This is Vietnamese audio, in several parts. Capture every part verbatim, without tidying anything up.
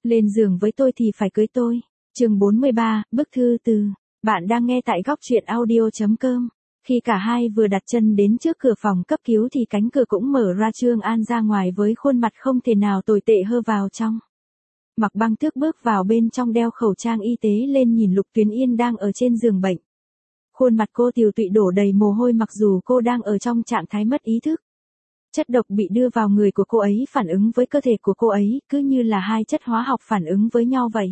Lên giường với tôi thì phải cưới tôi. Chương bốn mươi ba, bức thư từ. Bạn đang nghe tại góc truyện audio chấm com. Khi cả hai vừa đặt chân đến trước cửa phòng cấp cứu thì cánh cửa cũng mở ra, Trương An ra ngoài với khuôn mặt không thể nào tồi tệ hơn vào trong. Mạc Băng Tước bước vào bên trong, đeo khẩu trang y tế lên, nhìn Lục Tuyến Yên đang ở trên giường bệnh. Khuôn mặt cô tiều tụy, đổ đầy mồ hôi mặc dù cô đang ở trong trạng thái mất ý thức. Chất độc bị đưa vào người của cô ấy phản ứng với cơ thể của cô ấy, cứ như là hai chất hóa học phản ứng với nhau vậy.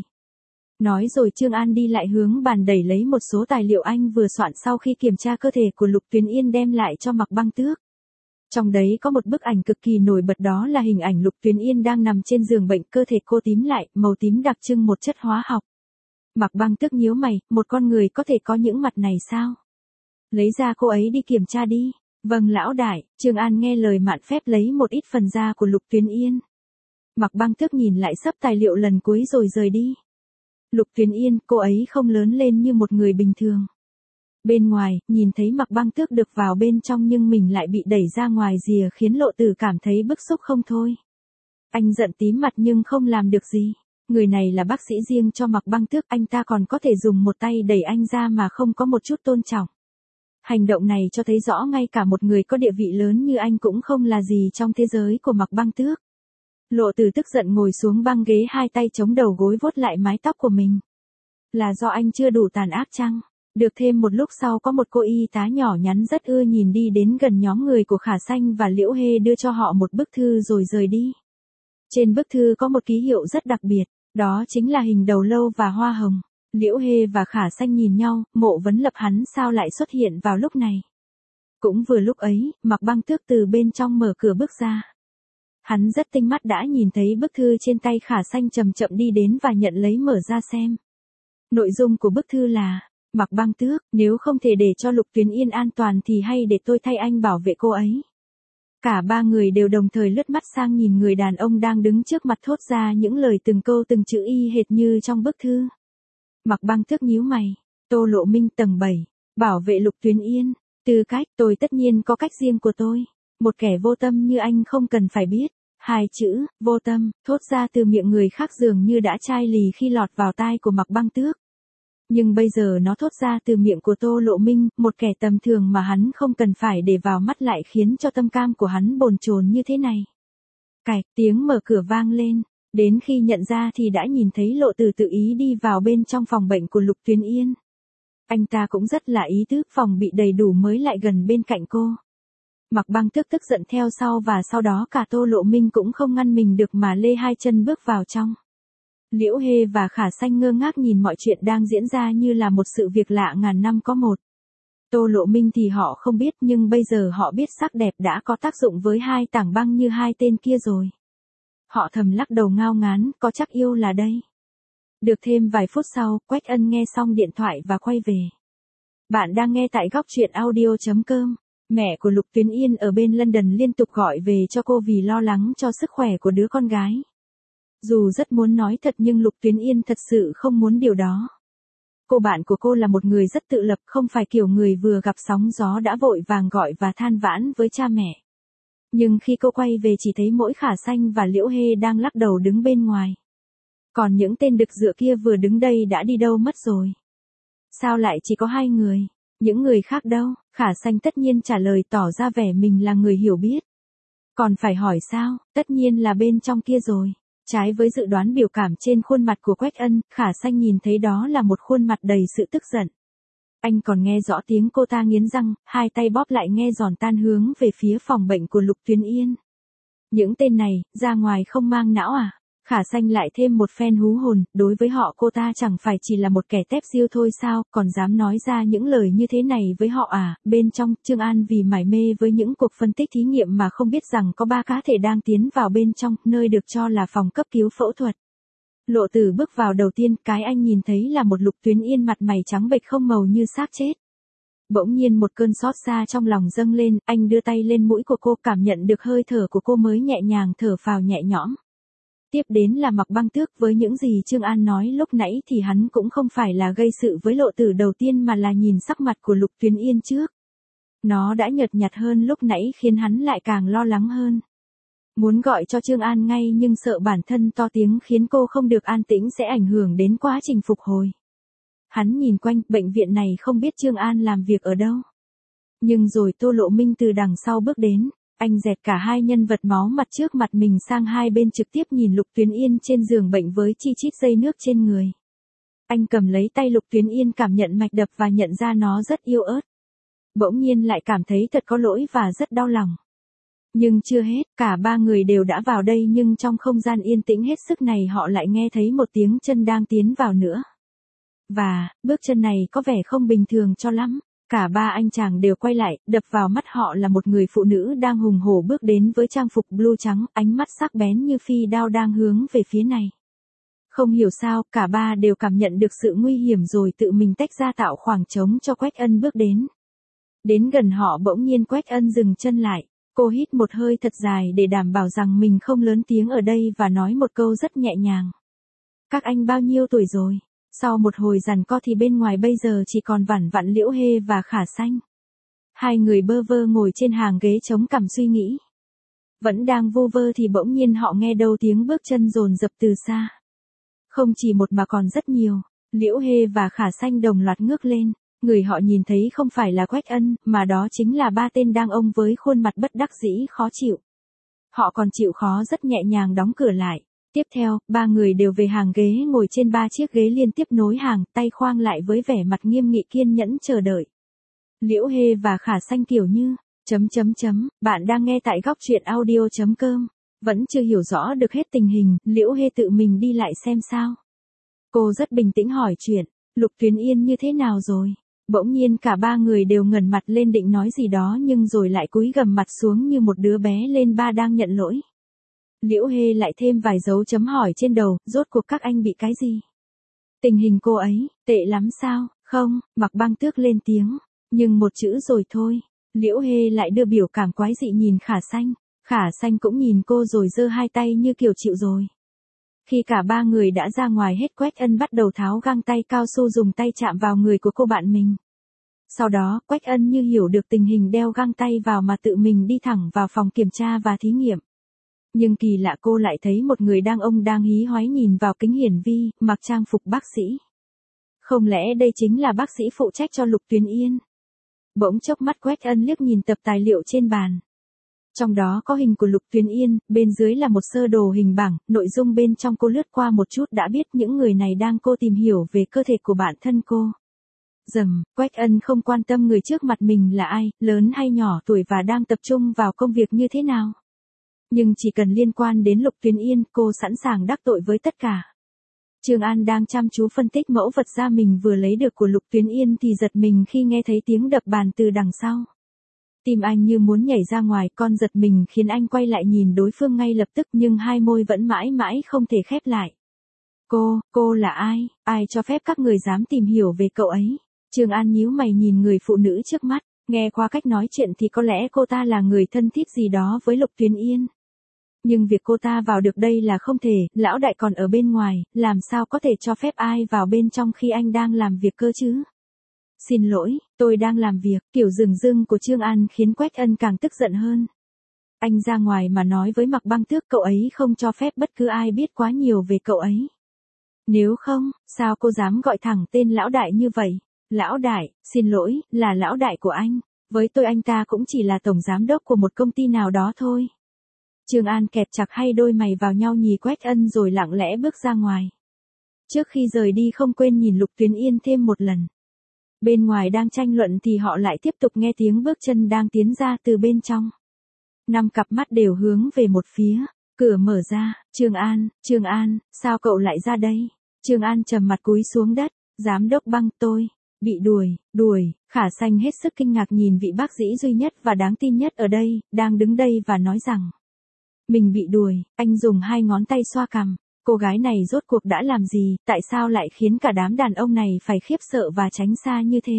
Nói rồi Trương An đi lại hướng bàn đẩy lấy một số tài liệu anh vừa soạn sau khi kiểm tra cơ thể của Lục Tuyến Yên, đem lại cho Mạc Băng Tước. Trong đấy có một bức ảnh cực kỳ nổi bật, đó là hình ảnh Lục Tuyến Yên đang nằm trên giường bệnh, cơ thể cô tím lại, màu tím đặc trưng một chất hóa học. Mạc Băng Tước nhíu mày, một con người có thể có những mặt này sao? Lấy ra cô ấy đi kiểm tra đi. Vâng lão đại. Trương An nghe lời mạn phép lấy một ít phần da của Lục Tuyến Yên. Mạc Băng Tước nhìn lại sấp tài liệu lần cuối rồi rời đi. Lục Tuyến Yên, cô ấy không lớn lên như một người bình thường. Bên ngoài, nhìn thấy Mạc Băng Tước được vào bên trong nhưng mình lại bị đẩy ra ngoài rìa, khiến Lộ Tử cảm thấy bức xúc không thôi. Anh giận tím mặt nhưng không làm được gì. Người này là bác sĩ riêng cho Mạc Băng Tước, anh ta còn có thể dùng một tay đẩy anh ra mà không có một chút tôn trọng. Hành động này cho thấy rõ ngay cả một người có địa vị lớn như anh cũng không là gì trong thế giới của Mạc Băng Tước. Lộ Tử tức giận ngồi xuống băng ghế, hai tay chống đầu gối vuốt lại mái tóc của mình. Là do anh chưa đủ tàn ác chăng? Được thêm một lúc sau, có một cô y tá nhỏ nhắn rất ưa nhìn đi đến gần nhóm người của Khả Sanh và Liễu Hê, đưa cho họ một bức thư rồi rời đi. Trên bức thư có một ký hiệu rất đặc biệt, đó chính là hình đầu lâu và hoa hồng. Liễu Hê và Khả Sanh nhìn nhau, Mộ Vấn Lập hắn sao lại xuất hiện vào lúc này. Cũng vừa lúc ấy, Mạc Băng Tước từ bên trong mở cửa bước ra. Hắn rất tinh mắt, đã nhìn thấy bức thư trên tay Khả Sanh, chậm chậm đi đến và nhận lấy mở ra xem. Nội dung của bức thư là: Mạc Băng Tước, nếu không thể để cho Lục Tuyến Yên an toàn thì hay để tôi thay anh bảo vệ cô ấy. Cả ba người đều đồng thời lướt mắt sang nhìn người đàn ông đang đứng trước mặt, thốt ra những lời từng câu từng chữ y hệt như trong bức thư. Mạc Băng Tước nhíu mày. Tô Lộ Minh, tầng bảy. Bảo vệ Lục Tuyến Yên. Tư cách, tôi tất nhiên có cách riêng của tôi. Một kẻ vô tâm như anh không cần phải biết. Hai chữ, vô tâm, thốt ra từ miệng người khác dường như đã chai lì khi lọt vào tai của Mạc Băng Tước. Nhưng bây giờ nó thốt ra từ miệng của Tô Lộ Minh, một kẻ tầm thường mà hắn không cần phải để vào mắt, lại khiến cho tâm cam của hắn bồn chồn như thế này. Cạch, tiếng mở cửa vang lên. Đến khi nhận ra thì đã nhìn thấy Lộ Tử tự ý đi vào bên trong phòng bệnh của Lục Tuyến Yên. Anh ta cũng rất là ý tứ, phòng bị đầy đủ mới lại gần bên cạnh cô. Mạc Băng Tước tức giận theo sau, và sau đó cả Tô Lộ Minh cũng không ngăn mình được mà lê hai chân bước vào trong. Liễu Hê và Khả Sanh ngơ ngác nhìn mọi chuyện đang diễn ra như là một sự việc lạ ngàn năm có một. Tô Lộ Minh thì họ không biết, nhưng bây giờ họ biết sắc đẹp đã có tác dụng với hai tảng băng như hai tên kia rồi. Họ thầm lắc đầu ngao ngán, có chắc yêu là đây. Được thêm vài phút sau, Quách Ân nghe xong điện thoại và quay về. Bạn đang nghe tại góc truyện audio chấm com. Mẹ của Lục Tuyến Yên ở bên London liên tục gọi về cho cô vì lo lắng cho sức khỏe của đứa con gái. Dù rất muốn nói thật nhưng Lục Tuyến Yên thật sự không muốn điều đó. Cô bạn của cô là một người rất tự lập, không phải kiểu người vừa gặp sóng gió đã vội vàng gọi và than vãn với cha mẹ. Nhưng khi cô quay về chỉ thấy mỗi Khả Sanh và Liễu Hê đang lắc đầu đứng bên ngoài. Còn những tên đực dựa kia vừa đứng đây đã đi đâu mất rồi? Sao lại chỉ có hai người? Những người khác đâu? Khả Sanh tất nhiên trả lời, tỏ ra vẻ mình là người hiểu biết. Còn phải hỏi sao? Tất nhiên là bên trong kia rồi. Trái với dự đoán biểu cảm trên khuôn mặt của Quách Ân, Khả Sanh nhìn thấy đó là một khuôn mặt đầy sự tức giận. Anh còn nghe rõ tiếng cô ta nghiến răng, hai tay bóp lại nghe giòn tan hướng về phía phòng bệnh của Lục Tuyến Yên. Những tên này, ra ngoài không mang não à? Khả Sanh lại thêm một phen hú hồn, đối với họ cô ta chẳng phải chỉ là một kẻ tép diêu thôi sao, còn dám nói ra những lời như thế này với họ à? Bên trong, Trương An vì mải mê với những cuộc phân tích thí nghiệm mà không biết rằng có ba cá thể đang tiến vào bên trong, nơi được cho là phòng cấp cứu phẫu thuật. Lộ Tử bước vào đầu tiên, cái anh nhìn thấy là một Lục Tuyến Yên mặt mày trắng bệch không màu như xác chết. Bỗng nhiên một cơn xót xa trong lòng dâng lên, anh đưa tay lên mũi của cô, cảm nhận được hơi thở của cô mới nhẹ nhàng thở phào nhẹ nhõm. Tiếp đến là Mạc Băng Tước, với những gì Trương An nói lúc nãy thì hắn cũng không phải là gây sự với Lộ Tử đầu tiên mà là nhìn sắc mặt của Lục Tuyến Yên trước. Nó đã nhợt nhạt hơn lúc nãy khiến hắn lại càng lo lắng hơn. Muốn gọi cho Trương An ngay nhưng sợ bản thân to tiếng khiến cô không được an tĩnh sẽ ảnh hưởng đến quá trình phục hồi. Hắn nhìn quanh, bệnh viện này không biết Trương An làm việc ở đâu. Nhưng rồi Tô Lộ Minh từ đằng sau bước đến, anh dẹt cả hai nhân vật máu mặt trước mặt mình sang hai bên trực tiếp nhìn Lục Tuyến Yên trên giường bệnh với chi chít dây nước trên người. Anh cầm lấy tay Lục Tuyến Yên cảm nhận mạch đập và nhận ra nó rất yếu ớt. Bỗng nhiên lại cảm thấy thật có lỗi và rất đau lòng. Nhưng chưa hết, cả ba người đều đã vào đây nhưng trong không gian yên tĩnh hết sức này họ lại nghe thấy một tiếng chân đang tiến vào nữa. Và, bước chân này có vẻ không bình thường cho lắm. Cả ba anh chàng đều quay lại, đập vào mắt họ là một người phụ nữ đang hùng hổ bước đến với trang phục blue trắng, ánh mắt sắc bén như phi đao đang hướng về phía này. Không hiểu sao, cả ba đều cảm nhận được sự nguy hiểm rồi tự mình tách ra tạo khoảng trống cho Quách Ân bước đến. Đến gần họ bỗng nhiên Quách Ân dừng chân lại, cô hít một hơi thật dài để đảm bảo rằng mình không lớn tiếng ở đây và nói một câu rất nhẹ nhàng. Các anh bao nhiêu tuổi rồi? Sau một hồi giằng co thì bên ngoài bây giờ chỉ còn vỏn vặn Liễu Hê và Khả Sanh. Hai người bơ vơ ngồi trên hàng ghế chống cằm suy nghĩ. Vẫn đang vu vơ thì bỗng nhiên họ nghe đâu tiếng bước chân dồn dập từ xa. Không chỉ một mà còn rất nhiều, Liễu Hê và Khả Sanh đồng loạt ngước lên, người họ nhìn thấy không phải là Quách Ân, mà đó chính là ba tên đàn ông với khuôn mặt bất đắc dĩ khó chịu. Họ còn chịu khó rất nhẹ nhàng đóng cửa lại. Tiếp theo, ba người đều về hàng ghế ngồi trên ba chiếc ghế liên tiếp nối hàng, tay khoang lại với vẻ mặt nghiêm nghị kiên nhẫn chờ đợi. Liễu Hê và Khả Sanh kiểu như, chấm chấm chấm, bạn đang nghe tại góc truyện audio chấm com. Vẫn chưa hiểu rõ được hết tình hình, Liễu Hê tự mình đi lại xem sao. Cô rất bình tĩnh hỏi chuyện, Lục Tuyến Yên như thế nào rồi? Bỗng nhiên cả ba người đều ngẩng mặt lên định nói gì đó nhưng rồi lại cúi gằm mặt xuống như một đứa bé lên ba đang nhận lỗi. Liễu Hê lại thêm vài dấu chấm hỏi trên đầu, rốt cuộc các anh bị cái gì? Tình hình cô ấy, tệ lắm sao? Không, Mạc Băng Tước lên tiếng, nhưng một chữ rồi thôi. Liễu Hê lại đưa biểu cảm quái dị nhìn Khả Sanh, Khả Sanh cũng nhìn cô rồi giơ hai tay như kiểu chịu rồi. Khi cả ba người đã ra ngoài hết Quách Ân bắt đầu tháo găng tay cao su dùng tay chạm vào người của cô bạn mình. Sau đó, Quách Ân như hiểu được tình hình đeo găng tay vào mà tự mình đi thẳng vào phòng kiểm tra và thí nghiệm. Nhưng kỳ lạ cô lại thấy một người đàn ông đang hí hoáy nhìn vào kính hiển vi, mặc trang phục bác sĩ. Không lẽ đây chính là bác sĩ phụ trách cho Lục Tuyến Yên? Bỗng chốc mắt Quách Ân liếc nhìn tập tài liệu trên bàn. Trong đó có hình của Lục Tuyến Yên, bên dưới là một sơ đồ hình bảng, nội dung bên trong cô lướt qua một chút đã biết những người này đang cô tìm hiểu về cơ thể của bản thân cô. Dầm, Quách Ân không quan tâm người trước mặt mình là ai, lớn hay nhỏ tuổi và đang tập trung vào công việc như thế nào. Nhưng chỉ cần liên quan đến Lục Tuyến Yên, cô sẵn sàng đắc tội với tất cả. Trương An đang chăm chú phân tích mẫu vật da mình vừa lấy được của Lục Tuyến Yên thì giật mình khi nghe thấy tiếng đập bàn từ đằng sau. Tim anh như muốn nhảy ra ngoài, con giật mình khiến anh quay lại nhìn đối phương ngay lập tức nhưng hai môi vẫn mãi mãi không thể khép lại. Cô, cô là ai? Ai cho phép các người dám tìm hiểu về cậu ấy? Trương An nhíu mày nhìn người phụ nữ trước mắt, nghe qua cách nói chuyện thì có lẽ cô ta là người thân thiết gì đó với Lục Tuyến Yên. Nhưng việc cô ta vào được đây là không thể, lão đại còn ở bên ngoài, làm sao có thể cho phép ai vào bên trong khi anh đang làm việc cơ chứ? Xin lỗi, tôi đang làm việc, kiểu rừng rưng của Trương An khiến Quách Ân càng tức giận hơn. Anh ra ngoài mà nói với Mạc Băng Tước cậu ấy không cho phép bất cứ ai biết quá nhiều về cậu ấy. Nếu không, sao cô dám gọi thẳng tên lão đại như vậy? Lão đại, xin lỗi, là lão đại của anh, với tôi anh ta cũng chỉ là tổng giám đốc của một công ty nào đó thôi. Trương An kẹp chặt hai đôi mày vào nhau nhìn Quách Ân rồi lặng lẽ bước ra ngoài. Trước khi rời đi không quên nhìn Lục Tuyến Yên thêm một lần. Bên ngoài đang tranh luận thì họ lại tiếp tục nghe tiếng bước chân đang tiến ra từ bên trong. Năm cặp mắt đều hướng về một phía, cửa mở ra, Trương An, Trương An, sao cậu lại ra đây? Trương An trầm mặt cúi xuống đất, giám đốc Băng tôi, bị đuổi, đuổi, Khả Sanh hết sức kinh ngạc nhìn vị bác sĩ duy nhất và đáng tin nhất ở đây, đang đứng đây và nói rằng. Mình bị đuổi, anh dùng hai ngón tay xoa cằm. Cô gái này rốt cuộc đã làm gì, tại sao lại khiến cả đám đàn ông này phải khiếp sợ và tránh xa như thế?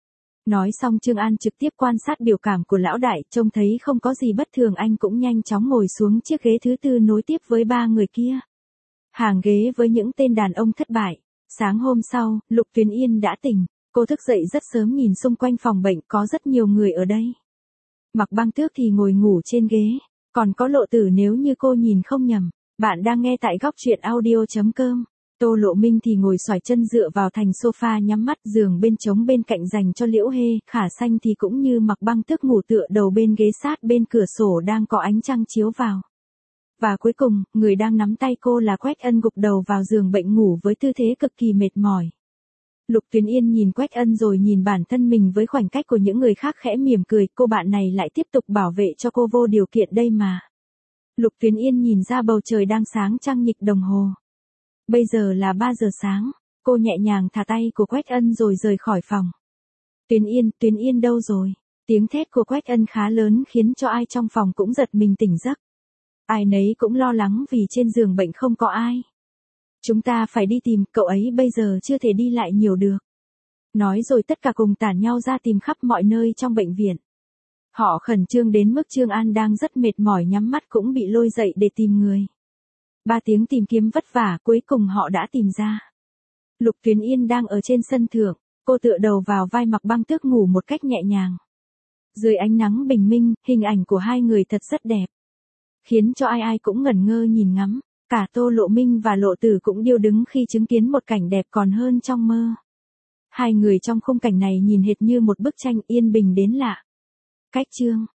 Nói xong Trương An trực tiếp quan sát biểu cảm của lão đại, trông thấy không có gì bất thường anh cũng nhanh chóng ngồi xuống chiếc ghế thứ tư nối tiếp với ba người kia. Hàng ghế với những tên đàn ông thất bại. Sáng hôm sau, Lục Tuyến Yên đã tỉnh, cô thức dậy rất sớm nhìn xung quanh phòng bệnh có rất nhiều người ở đây. Mạc Băng Tước thì ngồi ngủ trên ghế. Còn có Lộ Tử nếu như cô nhìn không nhầm. Bạn đang nghe tại góc truyện audio.com. Tô Lộ Minh thì ngồi xoài chân dựa vào thành sofa nhắm mắt, giường bên trống bên cạnh dành cho Liễu Hê, Khả Xanh thì cũng như mặc băng tước ngủ tựa đầu bên ghế sát bên cửa sổ đang có ánh trăng chiếu vào. Và cuối cùng, người đang nắm tay cô là Quách Ân gục đầu vào giường bệnh ngủ với tư thế cực kỳ mệt mỏi. Lục Tuyến Yên nhìn Quách Ân rồi nhìn bản thân mình với khoảnh cách của những người khác khẽ mỉm cười, cô bạn này lại tiếp tục bảo vệ cho cô vô điều kiện đây mà. Lục Tuyến Yên nhìn ra bầu trời đang sáng trăng nhịch đồng hồ. Bây giờ là ba giờ sáng, cô nhẹ nhàng thả tay của Quách Ân rồi rời khỏi phòng. Tuyến Yên, Tuyến Yên đâu rồi? Tiếng thét của Quách Ân khá lớn khiến cho ai trong phòng cũng giật mình tỉnh giấc. Ai nấy cũng lo lắng vì trên giường bệnh không có ai. Chúng ta phải đi tìm, cậu ấy bây giờ chưa thể đi lại nhiều được. Nói rồi tất cả cùng tản nhau ra tìm khắp mọi nơi trong bệnh viện. Họ khẩn trương đến mức Trương An đang rất mệt mỏi nhắm mắt cũng bị lôi dậy để tìm người. Ba tiếng tìm kiếm vất vả cuối cùng họ đã tìm ra. Lục Tuyến Yên đang ở trên sân thượng, cô tựa đầu vào vai mặc băng tước ngủ một cách nhẹ nhàng. Dưới ánh nắng bình minh, hình ảnh của hai người thật rất đẹp. Khiến cho ai ai cũng ngẩn ngơ nhìn ngắm, cả Tô Lộ Minh và Lộ Tử cũng điêu đứng khi chứng kiến một cảnh đẹp còn hơn trong mơ. Hai người trong khung cảnh này nhìn hệt như một bức tranh yên bình đến lạ. Cách chương